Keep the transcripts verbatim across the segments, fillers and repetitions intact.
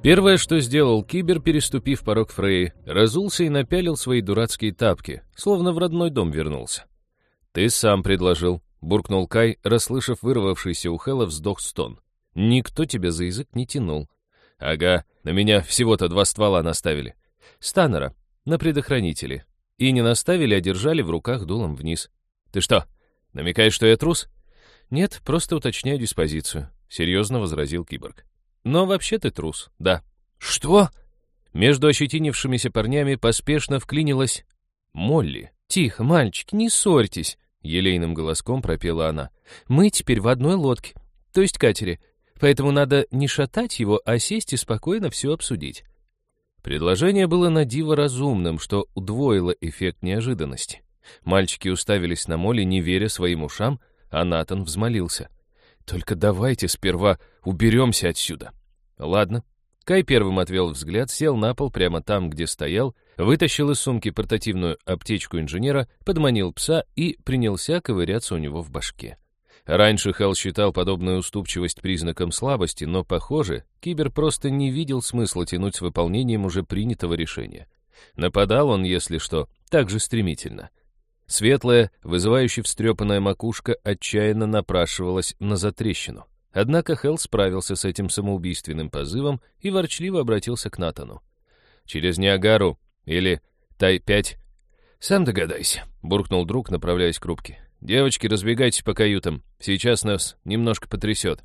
Первое, что сделал Кибер, переступив порог Фреи, разулся и напялил свои дурацкие тапки, словно в родной дом вернулся. «Ты сам предложил», — буркнул Кай, расслышав вырвавшийся у Хэлла вздох-стон. «Никто тебя за язык не тянул». «Ага, на меня всего-то два ствола наставили». «Станнера, на предохранителе. И не наставили, а держали в руках дулом вниз». «Ты что, намекаешь, что я трус?» «Нет, просто уточняю диспозицию», — серьезно возразил Киборг. «Но вообще ты трус, да». «Что?» Между ощетинившимися парнями поспешно вклинилась Молли. «Тихо, мальчики, не ссорьтесь», — елейным голоском пропела она. «Мы теперь в одной лодке, то есть катере, поэтому надо не шатать его, а сесть и спокойно все обсудить». Предложение было на диво разумным, что удвоило эффект неожиданности. Мальчики уставились на Молли, не веря своим ушам, а Натан взмолился. «Только давайте сперва уберемся отсюда». «Ладно». Кай первым отвел взгляд, сел на пол прямо там, где стоял, вытащил из сумки портативную аптечку инженера, подманил пса и принялся ковыряться у него в башке. Раньше Хэл считал подобную уступчивость признаком слабости, но, похоже, Кибер просто не видел смысла тянуть с выполнением уже принятого решения. Нападал он, если что, так же стремительно. Светлая, вызывающе встрепанная макушка отчаянно напрашивалась на затрещину. Однако Хэл справился с этим самоубийственным позывом и ворчливо обратился к Натану. «Через Ниагару или Тай пять?» «Сам догадайся», — буркнул друг, направляясь к рубке. «Девочки, разбегайтесь по каютам. Сейчас нас немножко потрясет».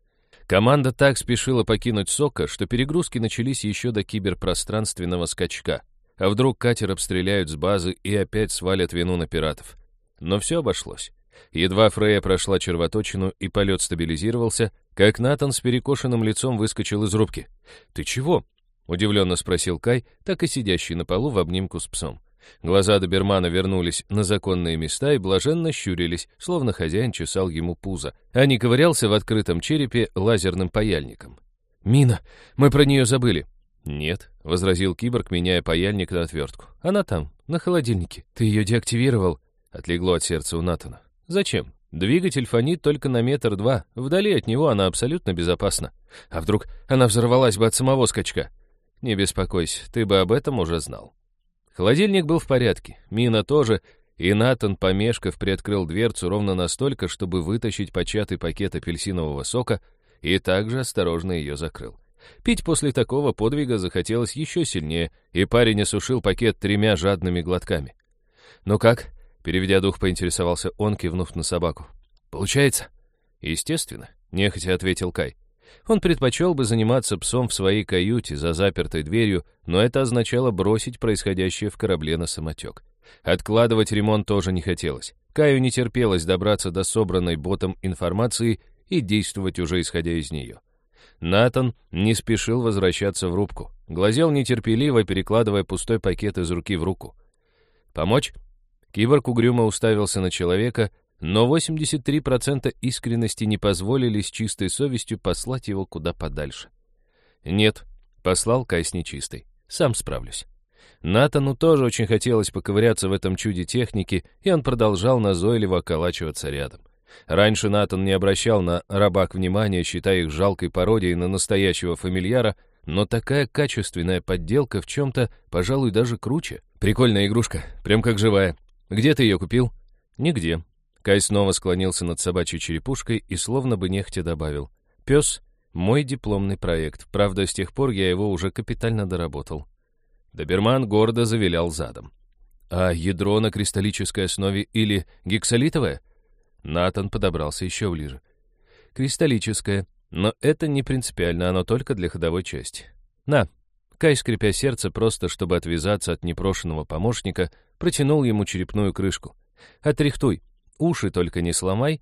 Команда так спешила покинуть Сока, что перегрузки начались еще до киберпространственного скачка. А вдруг катер обстреляют с базы и опять свалят вину на пиратов. Но все обошлось. Едва Фрея прошла червоточину и полет стабилизировался, как Натан с перекошенным лицом выскочил из рубки. «Ты чего?» — удивленно спросил Кай, так и сидящий на полу в обнимку с псом. Глаза добермана вернулись на законные места и блаженно щурились, словно хозяин чесал ему пузо, а не ковырялся в открытом черепе лазерным паяльником. «Мина! Мы про нее забыли!» «Нет», — возразил Киборг, меняя паяльник на отвертку. «Она там, на холодильнике. Ты ее деактивировал?» Отлегло от сердца у Натана. «Зачем? Двигатель фонит только на метр-два. Вдали от него она абсолютно безопасна. А вдруг она взорвалась бы от самого скачка?» «Не беспокойся, ты бы об этом уже знал». Холодильник был в порядке, мина тоже, и Натан, помешков, приоткрыл дверцу ровно настолько, чтобы вытащить початый пакет апельсинового сока, и также осторожно ее закрыл. Пить после такого подвига захотелось еще сильнее, и парень осушил пакет тремя жадными глотками. «Ну как?» — переведя дух, поинтересовался он, кивнув на собаку. «Получается?» «Естественно», — нехотя ответил Кай. Он предпочел бы заниматься псом в своей каюте за запертой дверью, но это означало бросить происходящее в корабле на самотек. Откладывать ремонт тоже не хотелось. Каю не терпелось добраться до собранной ботом информации и действовать уже исходя из нее. Натан не спешил возвращаться в рубку. Глазел нетерпеливо, перекладывая пустой пакет из руки в руку. «Помочь?» Киборг угрюмо уставился на человека, но восемьдесят три процента искренности не позволили с чистой совестью послать его куда подальше. «Нет», — послал Кай с нечистой. «Сам справлюсь». Натану тоже очень хотелось поковыряться в этом чуде техники, и он продолжал назойливо околачиваться рядом. Раньше Натан не обращал на рабак внимания, считая их жалкой пародией на настоящего фамильяра, но такая качественная подделка в чем-то, пожалуй, даже круче. Прикольная игрушка, прям как живая. Где ты ее купил? Нигде. Кай снова склонился над собачьей черепушкой и словно бы нехотя добавил. Пес — мой дипломный проект, правда, с тех пор я его уже капитально доработал. Доберман гордо завилял задом. А ядро на кристаллической основе или гексолитовое? Натан подобрался еще ближе. Кристаллическое, но это не принципиально, оно только для ходовой части. На. Кай, скрипя сердце, просто чтобы отвязаться от непрошенного помощника, протянул ему черепную крышку. Отрихтуй, уши только не сломай.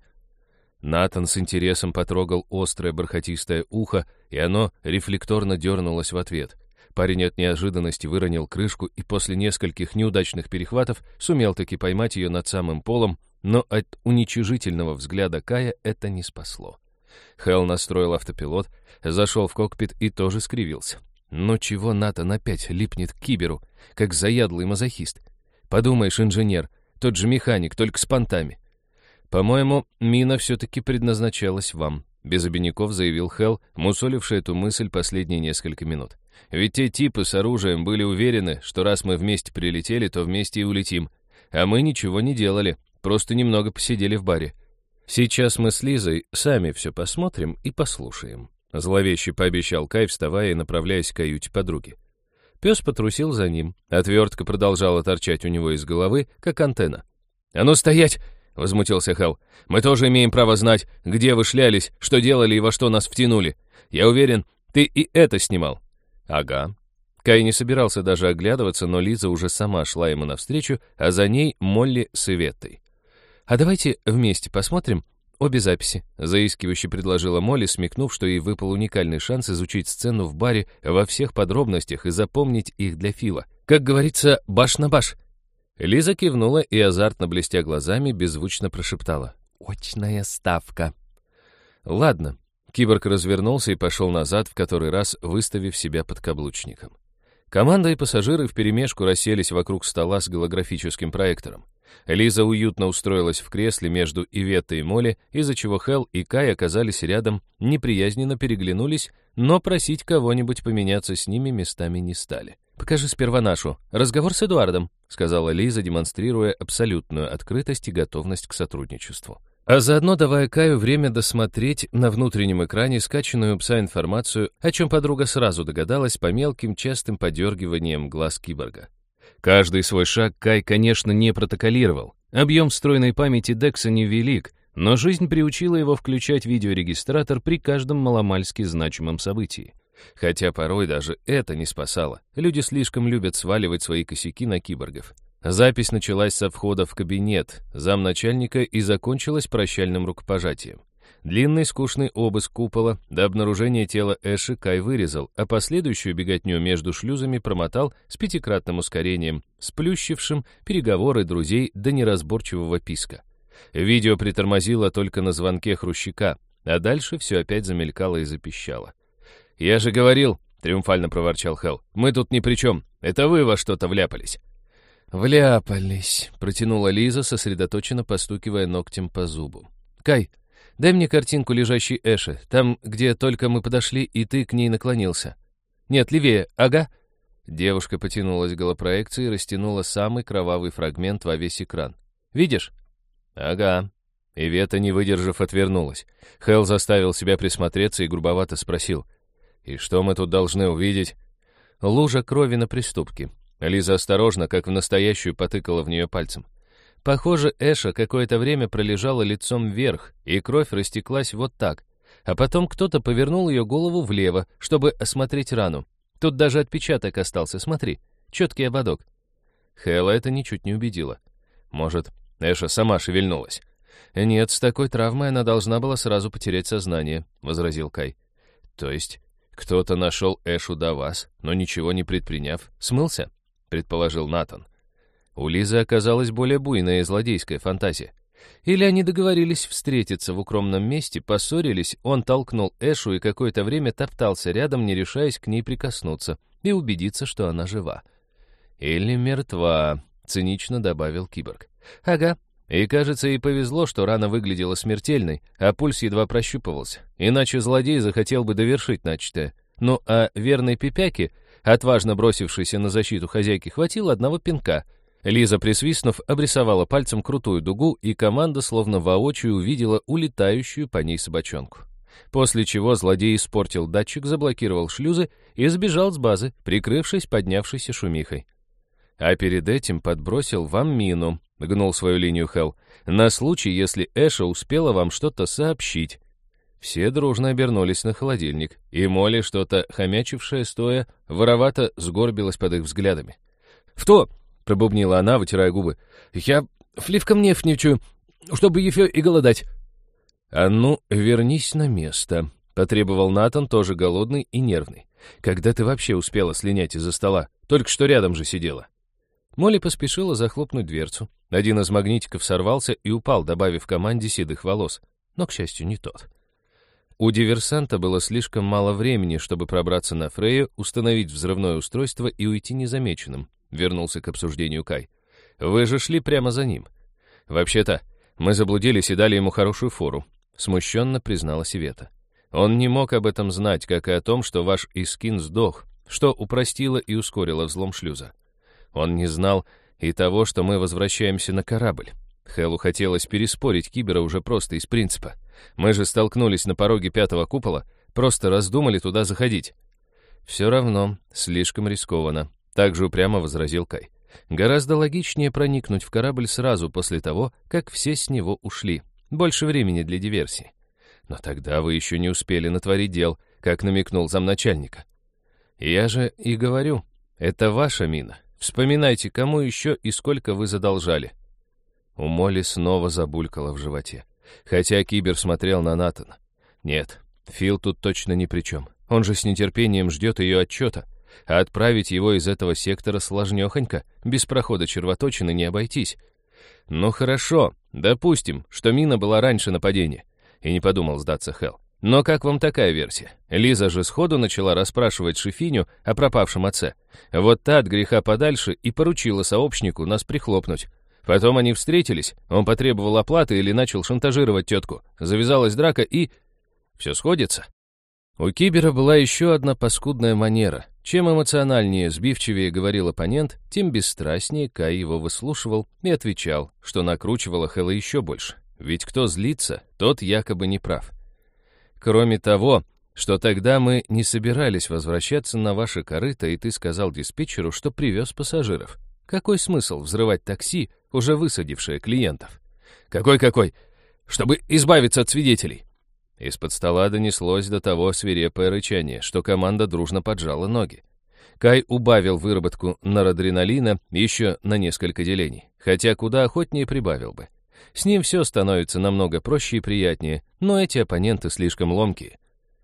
Натан с интересом потрогал острое бархатистое ухо, и оно рефлекторно дернулось в ответ. Парень от неожиданности выронил крышку и после нескольких неудачных перехватов сумел таки поймать ее над самым полом, но от уничижительного взгляда Кая это не спасло. Хэл настроил автопилот, зашел в кокпит и тоже скривился. Но чего Натан опять липнет к киберу, как заядлый мазохист? Подумаешь, инженер, тот же механик, только с понтами. По-моему, мина все-таки предназначалась вам. без обиняков заявил Хелл, мусоливший эту мысль последние несколько минут. «Ведь те типы с оружием были уверены, что раз мы вместе прилетели, то вместе и улетим. А мы ничего не делали, просто немного посидели в баре. Сейчас мы с Лизой сами все посмотрим и послушаем», — зловеще пообещал Кай, вставая и направляясь к каюте подруги. Пес потрусил за ним, отвертка продолжала торчать у него из головы, как антенна. «А ну стоять!» — возмутился Хелл. «Мы тоже имеем право знать, где вы шлялись, что делали и во что нас втянули. Я уверен, ты и это снимал». «Ага». Кай не собирался даже оглядываться, но Лиза уже сама шла ему навстречу, а за ней Молли с Иветтой. «А давайте вместе посмотрим обе записи», — заискивающе предложила Молли, смекнув, что ей выпал уникальный шанс изучить сцену в баре во всех подробностях и запомнить их для Фила. Как говорится, баш на баш. Лиза кивнула и, азартно блестя глазами, беззвучно прошептала: «Очная ставка». «Ладно». Киборг развернулся и пошел назад, в который раз выставив себя подкаблучником. Команда и пассажиры вперемешку расселись вокруг стола с голографическим проектором. Лиза уютно устроилась в кресле между Иветтой и Молли, из-за чего Хелл и Кай оказались рядом, неприязненно переглянулись, но просить кого-нибудь поменяться с ними местами не стали. «Покажи сперва нашу. Разговор с Эдуардом», — сказала Лиза, демонстрируя абсолютную открытость и готовность к сотрудничеству. А заодно давая Каю время досмотреть на внутреннем экране скачанную у пса информацию, о чем подруга сразу догадалась по мелким частым подергиваниям глаз киборга. Каждый свой шаг Кай, конечно, не протоколировал. Объем встроенной памяти Декса невелик, но жизнь приучила его включать видеорегистратор при каждом маломальски значимом событии. Хотя порой даже это не спасало. Люди слишком любят сваливать свои косяки на киборгов. Запись началась со входа в кабинет замначальника и закончилась прощальным рукопожатием. Длинный скучный обыск купола до обнаружения тела Эши Кай вырезал, а последующую беготню между шлюзами промотал с пятикратным ускорением, сплющившим переговоры друзей до неразборчивого писка. Видео притормозило только на звонке Хрущика, а дальше все опять замелькало и запищало. «Я же говорил», — триумфально проворчал Хелл, — «мы тут ни при чем, это вы во что-то вляпались». «Вляпались», — протянула Лиза, сосредоточенно постукивая ногтем по зубу. «Кай, дай мне картинку лежащей Эши, там, где только мы подошли, и ты к ней наклонился». «Нет, левее, ага». Девушка потянулась к голопроекции и растянула самый кровавый фрагмент во весь экран. «Видишь?» «Ага». Ивета, не выдержав, отвернулась. Хелл заставил себя присмотреться и грубовато спросил: «И что мы тут должны увидеть?» «Лужа крови на приступке». Лиза осторожно, как в настоящую, потыкала в нее пальцем. Похоже, Эша какое-то время пролежала лицом вверх, и кровь растеклась вот так. А потом кто-то повернул ее голову влево, чтобы осмотреть рану. Тут даже отпечаток остался, смотри, четкий ободок. Хэлла это ничуть не убедило. Может, Эша сама шевельнулась? «Нет, с такой травмой она должна была сразу потерять сознание», — возразил Кай. «То есть кто-то нашел Эшу до вас, но ничего не предприняв, смылся?» — предположил Натан. У Лизы оказалась более буйная и злодейская фантазия. Или они договорились встретиться в укромном месте, поссорились, он толкнул Эшу и какое-то время топтался рядом, не решаясь к ней прикоснуться и убедиться, что она жива. «Или мертва», — цинично добавил киборг. «Ага. И, кажется, ей повезло, что рана выглядела смертельной, а пульс едва прощупывался. Иначе злодей захотел бы довершить начатое. Ну, а верной Пипяке, отважно бросившейся на защиту хозяйки, хватило одного пинка». Лиза, присвистнув, обрисовала пальцем крутую дугу, и команда словно воочию увидела улетающую по ней собачонку. После чего злодей испортил датчик, заблокировал шлюзы и сбежал с базы, прикрывшись поднявшейся шумихой. «А перед этим подбросил вам мину», — гнул свою линию Хелл, «на случай, если Эша успела вам что-то сообщить». Все дружно обернулись на холодильник, и Молли, что-то хомячившая стоя, воровато сгорбилась под их взглядами. «В то!» — пробубнила она, вытирая губы. «Я фливком нефтничаю, чтобы еще и голодать». «А ну, вернись на место», — потребовал Натан, тоже голодный и нервный. «Когда ты вообще успела слинять из-за стола? Только что рядом же сидела». Молли поспешила захлопнуть дверцу. Один из магнитиков сорвался и упал, добавив команде седых волос. Но, к счастью, не тот. У диверсанта было слишком мало времени, чтобы пробраться на Фрейю, установить взрывное устройство и уйти незамеченным. Вернулся к обсуждению Кай. «Вы же шли прямо за ним. Вообще-то, мы заблудились и дали ему хорошую фору. смущенно призналась Ивета. «Он не мог об этом знать, как и о том, что ваш Искин сдох, что упростило и ускорило взлом шлюза. Он не знал и того, что мы возвращаемся на корабль. Хеллу хотелось переспорить Кибера уже просто из принципа. Мы же столкнулись на пороге пятого купола, просто раздумали туда заходить». «Все равно, слишком рискованно», — также упрямо возразил Кай. «Гораздо логичнее проникнуть в корабль сразу после того, как все с него ушли. Больше времени для диверсии». «Но тогда вы еще не успели натворить дел», как намекнул замначальника. «Я же и говорю, это ваша мина. Вспоминайте, кому еще и сколько вы задолжали». У Молли снова забулькало в животе, хотя Кибер смотрел на Натана. Нет, Фил тут точно ни при чем. Он же с нетерпением ждет ее отчета, а отправить его из этого сектора сложнёхонько, без прохода червоточины не обойтись. «Ну хорошо, допустим, что мина была раньше нападения», и не подумал сдаться Хелл. «Но как вам такая версия? Лиза же сходу начала расспрашивать Шефиню о пропавшем отце. Вот та от греха подальше и поручила сообщнику нас прихлопнуть. Потом они встретились, он потребовал оплаты или начал шантажировать тетку. Завязалась драка и... Все сходится». У Кибера была еще одна паскудная манера. Чем эмоциональнее, сбивчивее говорил оппонент, тем бесстрастнее Кай его выслушивал и отвечал, что накручивало Хэлла еще больше. Ведь кто злится, тот якобы не прав. «Кроме того, что тогда мы не собирались возвращаться на ваше корыто, и ты сказал диспетчеру, что привез пассажиров. Какой смысл взрывать такси, уже высадившее клиентов?» «Какой-какой? Чтобы избавиться от свидетелей». Из-под стола донеслось до того свирепое рычание, что команда дружно поджала ноги. Кай убавил выработку норадреналина еще на несколько делений, хотя куда охотнее прибавил бы. С ним все становится намного проще и приятнее, но эти оппоненты слишком ломкие.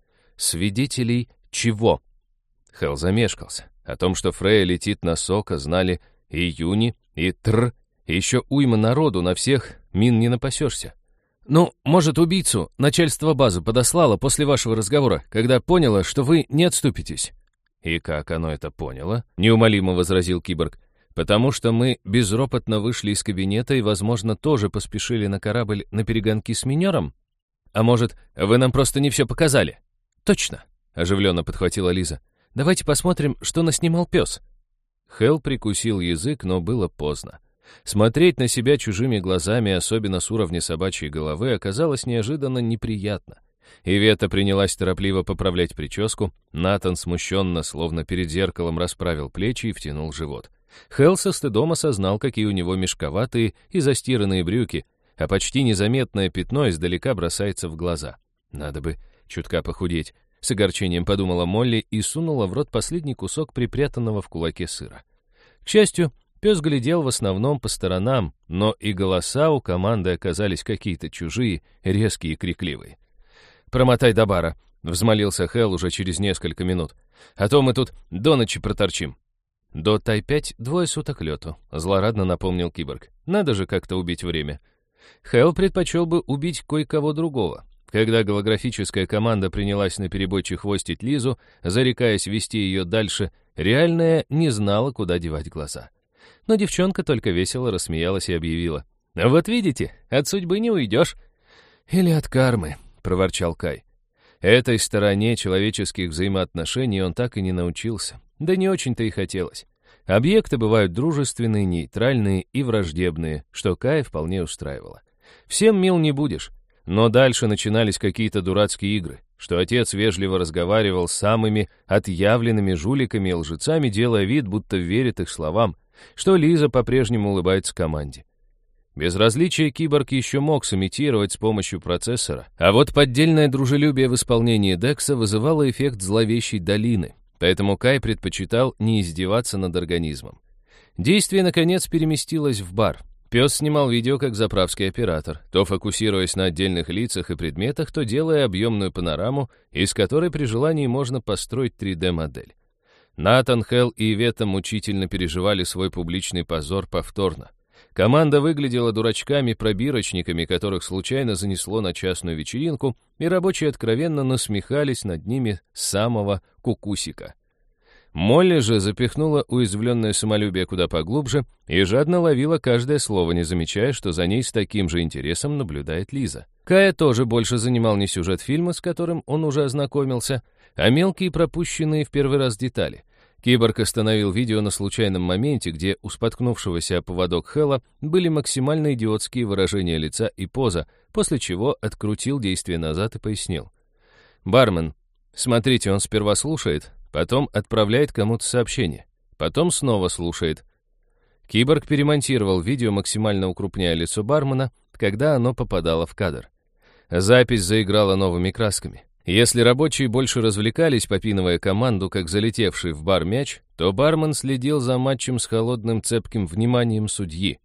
«Свидетелей чего?» Хелл замешкался. О том, что Фрея летит на Сока, знали и Юни, и Тр, и еще уйма народу, на всех мин не напасешься. «Ну, может, убийцу начальство базы подослало после вашего разговора, когда поняло, что вы не отступитесь». «И как оно это поняло?» — неумолимо возразил Киборг. «Потому что мы безропотно вышли из кабинета и, возможно, тоже поспешили на корабль на перегонки с минером? А может, вы нам просто не все показали?» «Точно», — оживленно подхватила Лиза. «Давайте посмотрим, что наснимал пес». Хелл прикусил язык, но было поздно. Смотреть на себя чужими глазами, особенно с уровня собачьей головы, оказалось неожиданно неприятно. Ивета принялась торопливо поправлять прическу, Натан смущенно, словно перед зеркалом, расправил плечи и втянул живот. Хелл со стыдом осознал, какие у него мешковатые и застиранные брюки, а почти незаметное пятно издалека бросается в глаза. «Надо бы чутка похудеть», — с огорчением подумала Молли и сунула в рот последний кусок припрятанного в кулаке сыра. К счастью, пес глядел в основном по сторонам, но и голоса у команды оказались какие-то чужие, резкие и крикливые. «Промотай до бара», — взмолился Хелл уже через несколько минут. «А то мы тут до ночи проторчим». «До Тай-пять двое суток лету», — злорадно напомнил Киборг. «Надо же как-то убить время». Хелл предпочел бы убить кое-кого другого. Когда голографическая команда принялась наперебой чехвостить Лизу, зарекаясь вести ее дальше, реальная не знала, куда девать глаза. Но девчонка только весело рассмеялась и объявила. «Вот видите, от судьбы не уйдешь». «Или от кармы», — проворчал Кай. Этой стороне человеческих взаимоотношений он так и не научился. Да не очень-то и хотелось. Объекты бывают дружественные, нейтральные и враждебные, что Кая вполне устраивало. Всем мил не будешь. Но дальше начинались какие-то дурацкие игры, что отец вежливо разговаривал с самыми отъявленными жуликами и лжецами, делая вид, будто верит их словам, что Лиза по-прежнему улыбается команде. Безразличие Киборг еще мог сымитировать с помощью процессора, а вот поддельное дружелюбие в исполнении Декса вызывало эффект зловещей долины, поэтому Кай предпочитал не издеваться над организмом. Действие, наконец, переместилось в бар. Пес снимал видео как заправский оператор, то фокусируясь на отдельных лицах и предметах, то делая объемную панораму, из которой при желании можно построить три дэ-модель. Натан, Хелл и Ивета мучительно переживали свой публичный позор повторно. Команда выглядела дурачками-пробирочниками, которых случайно занесло на частную вечеринку, и рабочие откровенно насмехались над ними с самого кукусика. Молли же запихнула уязвленное самолюбие куда поглубже и жадно ловила каждое слово, не замечая, что за ней с таким же интересом наблюдает Лиза. Кая тоже больше занимал не сюжет фильма, с которым он уже ознакомился, а мелкие пропущенные в первый раз детали. Киборг остановил видео на случайном моменте, где у споткнувшегося о поводок Хэлла были максимально идиотские выражения лица и поза, после чего открутил действие назад и пояснил. «Бармен, смотрите, он сперва слушает, потом отправляет кому-то сообщение, потом снова слушает». Киборг перемонтировал видео, максимально укрупняя лицо бармена, когда оно попадало в кадр. Запись заиграла новыми красками. Если рабочие больше развлекались, попинывая команду, как залетевший в бар мяч, то бармен следил за матчем с холодным цепким вниманием судьи.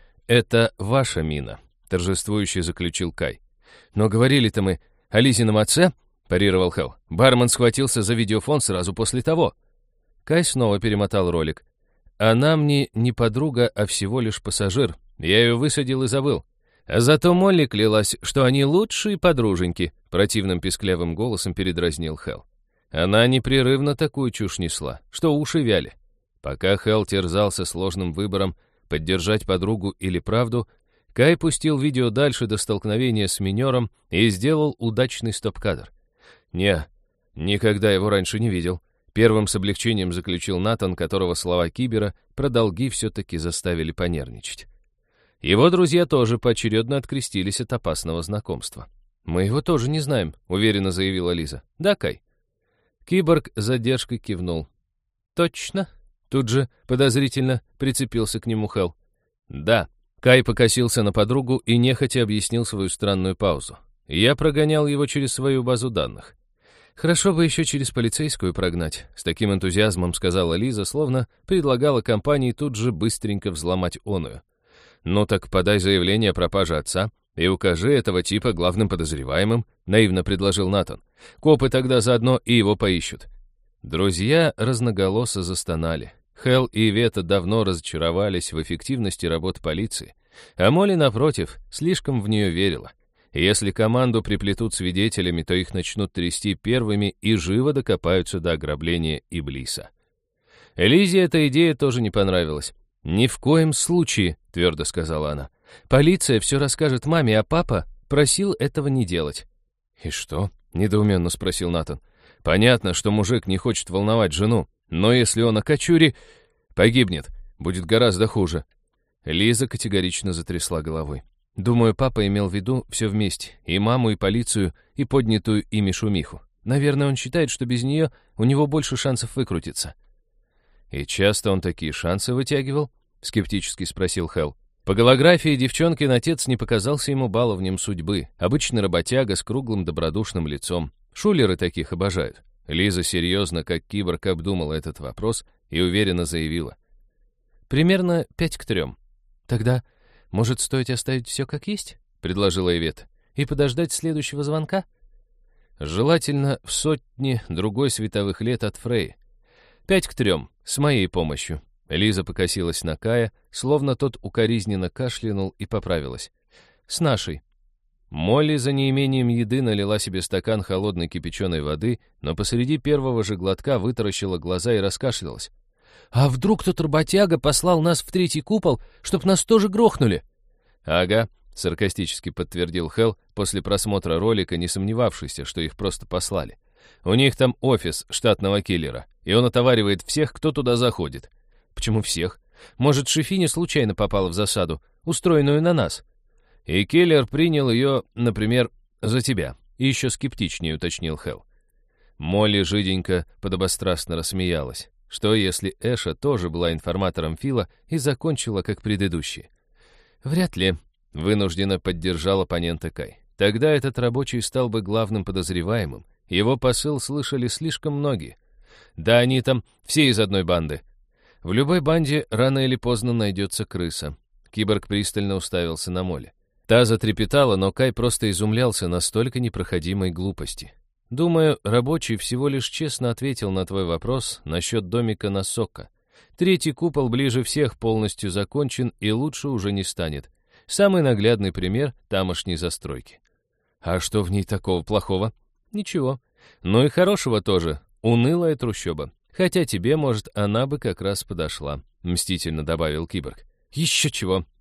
«Это ваша мина», — торжествующе заключил Кай. «Но говорили-то мы о Лизином отце», — парировал Хелл. «Бармен схватился за видеофон сразу после того». Кай снова перемотал ролик. «Она мне не подруга, а всего лишь пассажир. Я ее высадил и забыл. А зато Молли клялась, что они лучшие подруженьки», — противным писклявым голосом передразнил Хелл. Она непрерывно такую чушь несла, что уши вяли. Пока Хелл терзался сложным выбором поддержать подругу или правду, Кай пустил видео дальше до столкновения с минером и сделал удачный стоп-кадр. «Не, никогда его раньше не видел», — первым с облегчением заключил Натан, которого слова Кибера про долги все-таки заставили понервничать. Его друзья тоже поочередно открестились от опасного знакомства. «Мы его тоже не знаем», — уверенно заявила Лиза. «Да, Кай?» Киборг с задержкой кивнул. «Точно?» — тут же подозрительно прицепился к нему Хелл. «Да». Кай покосился на подругу и нехотя объяснил свою странную паузу. Я прогонял его через свою базу данных. «Хорошо бы еще через полицейскую прогнать», — с таким энтузиазмом сказала Лиза, словно предлагала компании тут же быстренько взломать оную. «Ну так подай заявление о пропаже отца и укажи этого типа главным подозреваемым», — наивно предложил Натан. «Копы тогда заодно и его поищут». Друзья разноголосо застонали. Хелл и Вета давно разочаровались в эффективности работ полиции, а Молли, напротив, слишком в нее верила. Если команду приплетут свидетелями, то их начнут трясти первыми и живо докопаются до ограбления Иблиса. Лизе эта идея тоже не понравилась. «Ни в коем случае», — твердо сказала она. «Полиция все расскажет маме, а папа просил этого не делать». «И что?» — недоуменно спросил Натан. «Понятно, что мужик не хочет волновать жену, но если он окочури, погибнет, будет гораздо хуже». Лиза категорично затрясла головой. «Думаю, папа имел в виду все вместе, и маму, и полицию, и поднятую ими шумиху. Наверное, он считает, что без нее у него больше шансов выкрутиться». «И часто он такие шансы вытягивал?» — скептически спросил Хелл. По голографии девчонкин отец не показался ему баловнем судьбы. Обычный работяга с круглым добродушным лицом. Шулеры таких обожают. Лиза серьезно, как киборг, обдумала этот вопрос и уверенно заявила. «Примерно пять к трем. Тогда, может, стоит оставить все как есть?» — предложила Ивета. «И подождать следующего звонка?» «Желательно в сотне другой световых лет от Фрей. Пять к трем, с моей помощью». Лиза покосилась на Кая, словно тот укоризненно кашлянул и поправилась. «С нашей». Молли за неимением еды налила себе стакан холодной кипяченой воды, но посреди первого же глотка вытаращила глаза и раскашлялась. «А вдруг тот работяга послал нас в третий купол, чтоб нас тоже грохнули?» «Ага», — саркастически подтвердил Хелл после просмотра ролика, не сомневавшийся, что их просто послали. «У них там офис штатного киллера, и он отоваривает всех, кто туда заходит». «Почему всех? Может, Шефиня случайно попала в засаду, устроенную на нас?» «И киллер принял ее, например, за тебя», — и еще скептичнее уточнил Хелл. Молли жиденько подобострастно рассмеялась. Что, если Эша тоже была информатором Фила и закончила, как предыдущие? «Вряд ли», — вынужденно поддержал оппонента Кай. «Тогда этот рабочий стал бы главным подозреваемым. Его посыл слышали слишком многие. Да они там все из одной банды. В любой банде рано или поздно найдется крыса». Киборг пристально уставился на Молли. Та затрепетала, но Кай просто изумлялся настолько непроходимой глупости. «Думаю, рабочий всего лишь честно ответил на твой вопрос насчет домика на Сокко. Третий купол ближе всех полностью закончен и лучше уже не станет. Самый наглядный пример тамошней застройки». «А что в ней такого плохого?» «Ничего. Но и хорошего тоже. Унылая трущоба. Хотя тебе, может, она бы как раз подошла», — мстительно добавил Киборг. «Еще чего!» —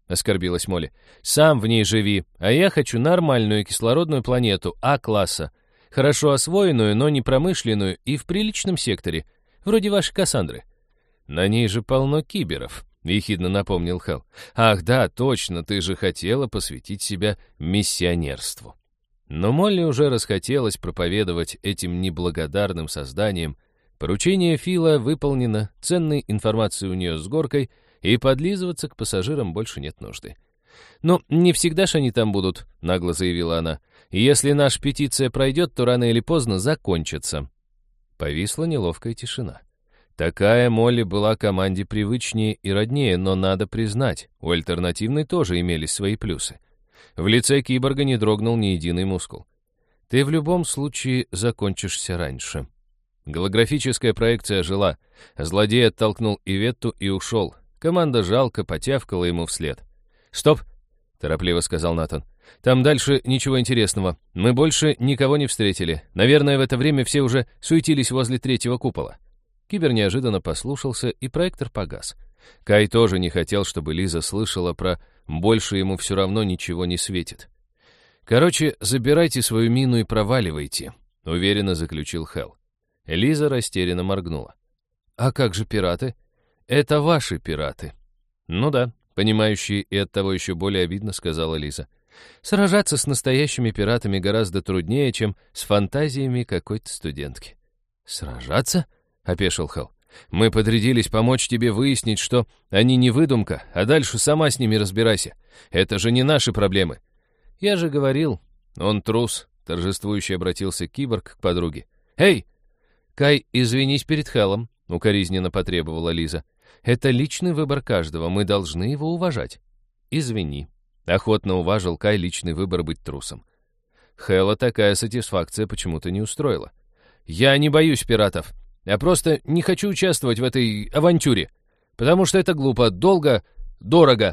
оскорбилась Молли. «Сам в ней живи, а я хочу нормальную кислородную планету А-класса. Хорошо освоенную, но не промышленную и в приличном секторе, вроде вашей Кассандры». «На ней же полно киберов», — ехидно напомнил Хэл. «Ах да, точно, ты же хотела посвятить себя миссионерству». Но Молли уже расхотелось проповедовать этим неблагодарным созданиям. Поручение Фила выполнено, ценной информации у нее с горкой, и подлизываться к пассажирам больше нет нужды. «Но не всегда ж они там будут», — нагло заявила она. «И если наша петиция пройдет, то рано или поздно закончится». Повисла неловкая тишина. Такая Молли была команде привычнее и роднее, но надо признать, у альтернативной тоже имелись свои плюсы. В лице киборга не дрогнул ни единый мускул. «Ты в любом случае закончишься раньше». Голографическая проекция жила. Злодей оттолкнул Иветту и ушел. Команда жалко потявкала ему вслед. «Стоп!» — торопливо сказал Натан. «Там дальше ничего интересного. Мы больше никого не встретили. Наверное, в это время все уже суетились возле третьего купола». Кибер неожиданно послушался, и проектор погас. Кай тоже не хотел, чтобы Лиза слышала про «больше ему все равно ничего не светит». «Короче, забирайте свою мину и проваливайте», — уверенно заключил Хэл. Лиза растерянно моргнула. «А как же пираты?» «Это ваши пираты». «Ну да», — понимающий и оттого еще более обидно, сказала Лиза. «Сражаться с настоящими пиратами гораздо труднее, чем с фантазиями какой-то студентки». «Сражаться?» — опешил Хэл. «Мы подрядились помочь тебе выяснить, что они не выдумка, а дальше сама с ними разбирайся. Это же не наши проблемы». «Я же говорил, он трус», — торжествующе обратился киборг к подруге. «Эй!» «Кай, извинись перед Хэлом», — укоризненно потребовала Лиза. «Это личный выбор каждого, мы должны его уважать». «Извини», — охотно уважил Кай личный выбор быть трусом. Хэла такая сатисфакция почему-то не устроила. «Я не боюсь пиратов. Я просто не хочу участвовать в этой авантюре, потому что это глупо, долго, дорого».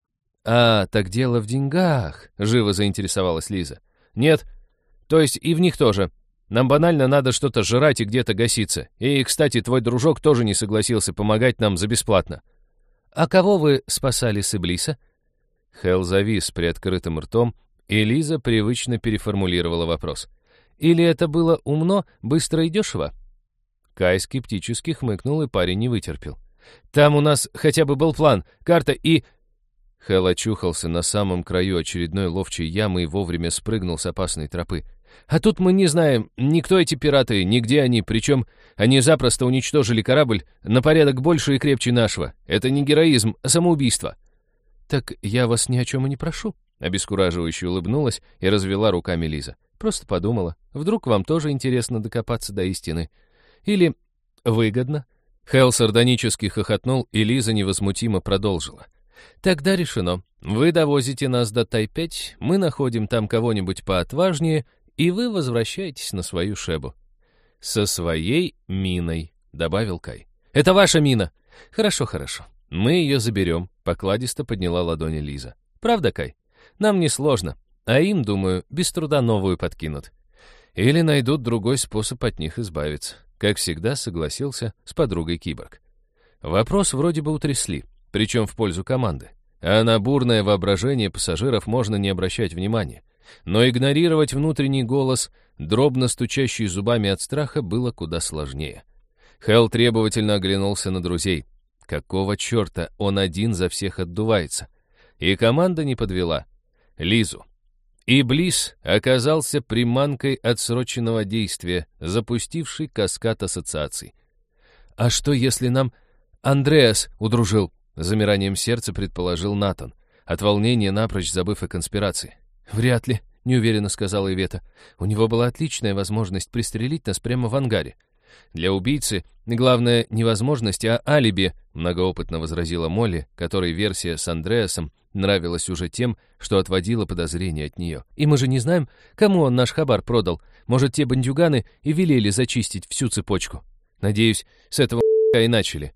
«А, так дело в деньгах», — живо заинтересовалась Лиза. «Нет, то есть и в них тоже. Нам банально надо что-то жрать и где-то гаситься. И, кстати, твой дружок тоже не согласился помогать нам за бесплатно». «А кого вы спасали с Иблиса?» Хэл завис при открытым ртом, и Лиза привычно переформулировала вопрос. «Или это было умно, быстро и дешево?» Кай скептически хмыкнул, и парень не вытерпел. «Там у нас хотя бы был план, карта и...» Хэл очухался на самом краю очередной ловчей ямы и вовремя спрыгнул с опасной тропы. «А тут мы не знаем, никто эти пираты, нигде они, причем они запросто уничтожили корабль на порядок больше и крепче нашего. Это не героизм, а самоубийство». «Так я вас ни о чем и не прошу», — обескураживающе улыбнулась и развела руками Лиза. «Просто подумала, вдруг вам тоже интересно докопаться до истины. Или выгодно?» Хэл сардонически хохотнул, и Лиза невозмутимо продолжила. «Тогда решено. Вы довозите нас до Тай пять, мы находим там кого-нибудь поотважнее, и вы возвращаетесь на свою Шебу». «Со своей миной», — добавил Кай. «Это ваша мина». «Хорошо, хорошо. Мы ее заберем», — покладисто подняла ладони Лиза. «Правда, Кай? Нам не сложно, а им, думаю, без труда новую подкинут. Или найдут другой способ от них избавиться», — как всегда согласился с подругой киборг. Вопрос вроде бы утрясли, причем в пользу команды. А на бурное воображение пассажиров можно не обращать внимания. Но игнорировать внутренний голос, дробно стучащий зубами от страха, было куда сложнее. Хэл требовательно оглянулся на друзей. Какого черта он один за всех отдувается? И команда не подвела. Лизу. Иблис оказался приманкой отсроченного действия, запустивший каскад ассоциаций. «А что, если нам Андреас удружил?» — замиранием сердца предположил Натан, от волнения напрочь забыв о конспирации. «Вряд ли», — неуверенно сказала Ивета. «У него была отличная возможность пристрелить нас прямо в ангаре». «Для убийцы главное не возможность, а алиби», — многоопытно возразила Молли, которой версия с Андреасом нравилась уже тем, что отводила подозрения от нее. «И мы же не знаем, кому он наш хабар продал. Может, те бандюганы и велели зачистить всю цепочку. Надеюсь, с этого и начали».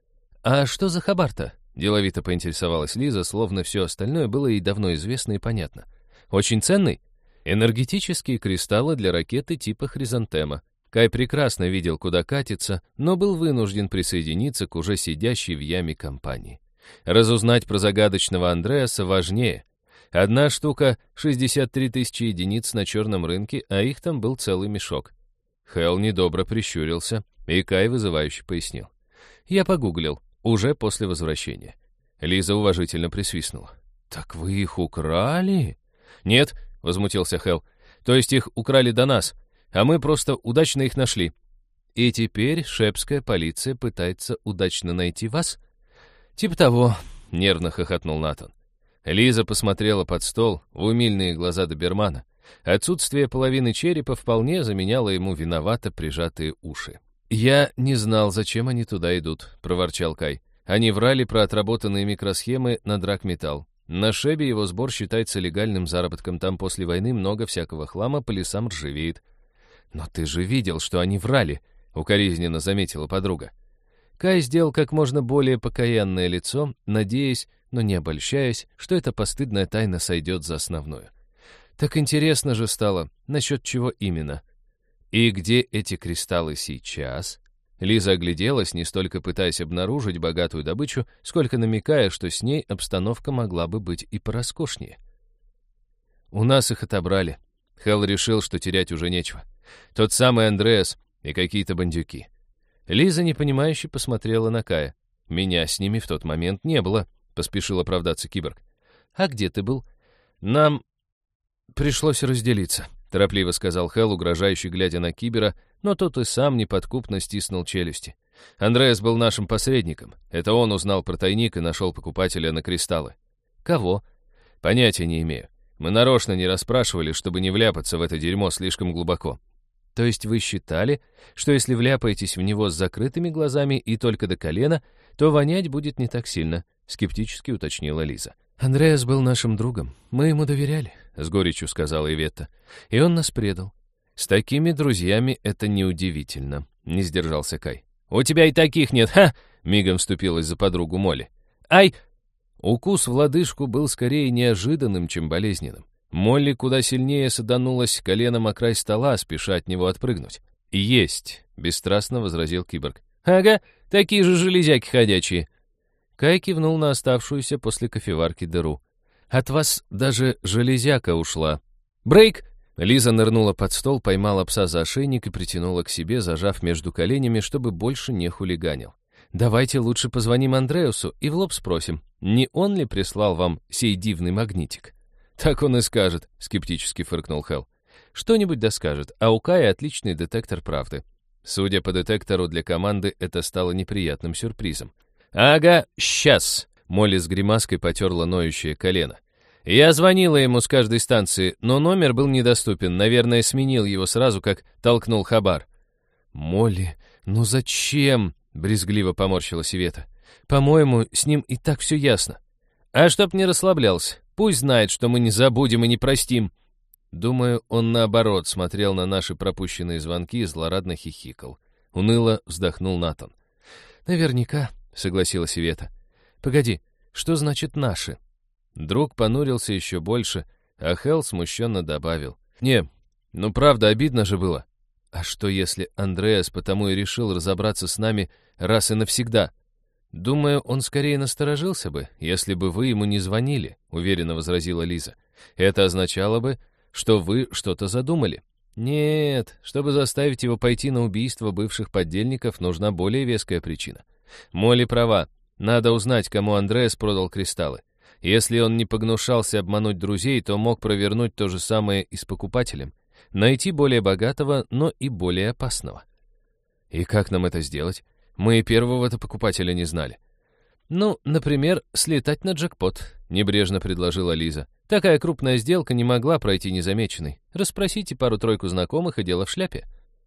«А что за хабар-то?» — деловито поинтересовалась Лиза, словно все остальное было ей давно известно и понятно. «Очень ценный?» «Энергетические кристаллы для ракеты типа «Хризантема». Кай прекрасно видел, куда катится, но был вынужден присоединиться к уже сидящей в яме компании. Разузнать про загадочного Андреаса важнее. Одна штука — шестьдесят три тысячи единиц на черном рынке, а их там был целый мешок. Хелл недобро прищурился, и Кай вызывающе пояснил. Я погуглил, уже после возвращения. Лиза уважительно присвистнула. «Так вы их украли?» «Нет», — возмутился Хелл, — «то есть их украли до нас, а мы просто удачно их нашли». «И теперь шепская полиция пытается удачно найти вас?» «Типа того», — нервно хохотнул Натан. Лиза посмотрела под стол в умильные глаза добермана. Отсутствие половины черепа вполне заменяло ему виновато прижатые уши. «Я не знал, зачем они туда идут», — проворчал Кай. «Они врали про отработанные микросхемы на драгметалл. На Шебе его сбор считается легальным заработком, там после войны много всякого хлама по лесам ржавеет». «Но ты же видел, что они врали», — укоризненно заметила подруга. Кай сделал как можно более покаянное лицо, надеясь, но не обольщаясь, что эта постыдная тайна сойдет за основную. Так интересно же стало, насчет чего именно. И где эти кристаллы сейчас? Лиза огляделась, не столько пытаясь обнаружить богатую добычу, сколько намекая, что с ней обстановка могла бы быть и пороскошнее. У нас их отобрали. Хелл решил, что терять уже нечего. Тот самый Андреас и какие-то бандюки. Лиза непонимающе посмотрела на Кая. «Меня с ними в тот момент не было», — поспешил оправдаться киборг. «А где ты был?» «Нам пришлось разделиться», — торопливо сказал Хелл, угрожающе глядя на кибера, но тот и сам неподкупно стиснул челюсти. «Андреас был нашим посредником. Это он узнал про тайник и нашел покупателя на кристаллы». «Кого?» «Понятия не имею. Мы нарочно не расспрашивали, чтобы не вляпаться в это дерьмо слишком глубоко». «То есть вы считали, что если вляпаетесь в него с закрытыми глазами и только до колена, то вонять будет не так сильно?» — скептически уточнила Лиза. «Андреас был нашим другом. Мы ему доверяли», — с горечью сказала Иветта. «И он нас предал. С такими друзьями это неудивительно», — не сдержался Кай. «У тебя и таких нет, ха!» — мигом вступилась за подругу Молли. «Ай!» Укус в лодыжку был скорее неожиданным, чем болезненным. Молли куда сильнее саданулась коленом о край стола, спеша от него отпрыгнуть. «Есть», — бесстрастно возразил киборг. «Ага, такие же железяки ходячие». Кай кивнул на оставшуюся после кофеварки дыру. «От вас даже железяка ушла». «Брейк!» Лиза нырнула под стол, поймала пса за ошейник и притянула к себе, зажав между коленями, чтобы больше не хулиганил. «Давайте лучше позвоним Андреасу и в лоб спросим, не он ли прислал вам сей дивный магнитик?» «Так он и скажет», — скептически фыркнул Хелл. «Что-нибудь да скажет, а у Кая отличный детектор правды». Судя по детектору, для команды это стало неприятным сюрпризом. «Ага, сейчас!» — Молли с гримаской потерла ноющее колено. «Я звонила ему с каждой станции, но номер был недоступен. Наверное, сменил его сразу, как толкнул хабар». «Молли, ну зачем?» — брезгливо поморщилась Ивета. «По-моему, с ним и так все ясно». «А чтоб не расслаблялся. Пусть знает, что мы не забудем и не простим». Думаю, он наоборот смотрел на наши пропущенные звонки и злорадно хихикал. Уныло вздохнул Натан. «Наверняка», — согласилась Ивета. «Погоди, что значит «наши»?» Друг понурился еще больше, а Хелл смущенно добавил. «Не, ну правда, обидно же было». «А что, если Андреас потому и решил разобраться с нами раз и навсегда?» «Думаю, он скорее насторожился бы, если бы вы ему не звонили», — уверенно возразила Лиза. «Это означало бы, что вы что-то задумали». «Нет, чтобы заставить его пойти на убийство бывших поддельников, нужна более веская причина. Молли права, надо узнать, кому Андреас продал кристаллы. Если он не погнушался обмануть друзей, то мог провернуть то же самое и с покупателем. Найти более богатого, но и более опасного». «И как нам это сделать? Мы и первого-то покупателя не знали». «Ну, например, слетать на джекпот», — небрежно предложила Лиза. «Такая крупная сделка не могла пройти незамеченной. Расспросите пару-тройку знакомых, и дело в шляпе».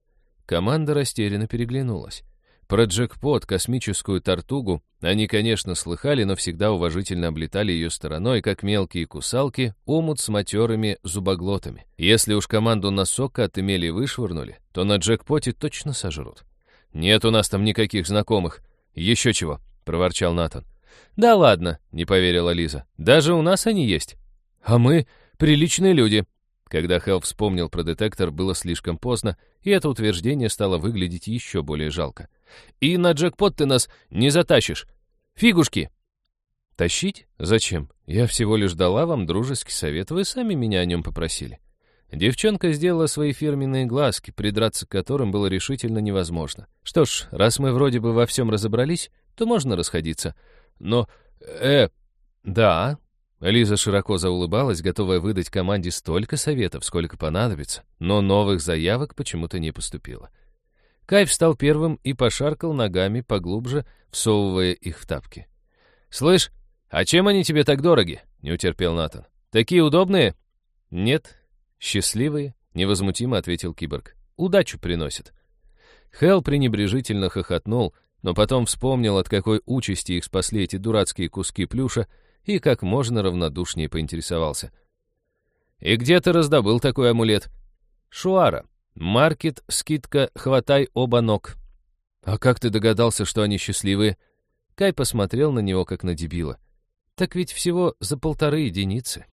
Команда растерянно переглянулась. Про джекпот, космическую тортугу, они, конечно, слыхали, но всегда уважительно облетали ее стороной, как мелкие кусалки, омут с матерыми зубоглотами. Если уж команду носока отымели и вышвырнули, то на джекпоте точно сожрут. «Нет у нас там никаких знакомых. Еще чего», — проворчал Натан. «Да ладно», — не поверила Лиза. «Даже у нас они есть. А мы приличные люди». Когда Хелл вспомнил про детектор, было слишком поздно, и это утверждение стало выглядеть еще более жалко. «И на джекпот ты нас не затащишь. Фигушки!» «Тащить? Зачем? Я всего лишь дала вам дружеский совет, вы сами меня о нем попросили». Девчонка сделала свои фирменные глазки, придраться к которым было решительно невозможно. «Что ж, раз мы вроде бы во всем разобрались, то можно расходиться. Но... э... да...» Лиза широко заулыбалась, готовая выдать команде столько советов, сколько понадобится, но новых заявок почему-то не поступило. Кай встал первым и пошаркал ногами поглубже, всовывая их в тапки. «Слышь, а чем они тебе так дороги?» — не утерпел Натан. «Такие удобные?» «Нет, счастливые», — невозмутимо ответил киборг. «Удачу приносят». Хелл пренебрежительно хохотнул, но потом вспомнил, от какой участи их спасли эти дурацкие куски плюша, и как можно равнодушнее поинтересовался. «И где ты раздобыл такой амулет?» «Шуара. Маркет, скидка, хватай оба ног». «А как ты догадался, что они счастливые?» Кай посмотрел на него, как на дебила. «Так ведь всего за полторы единицы».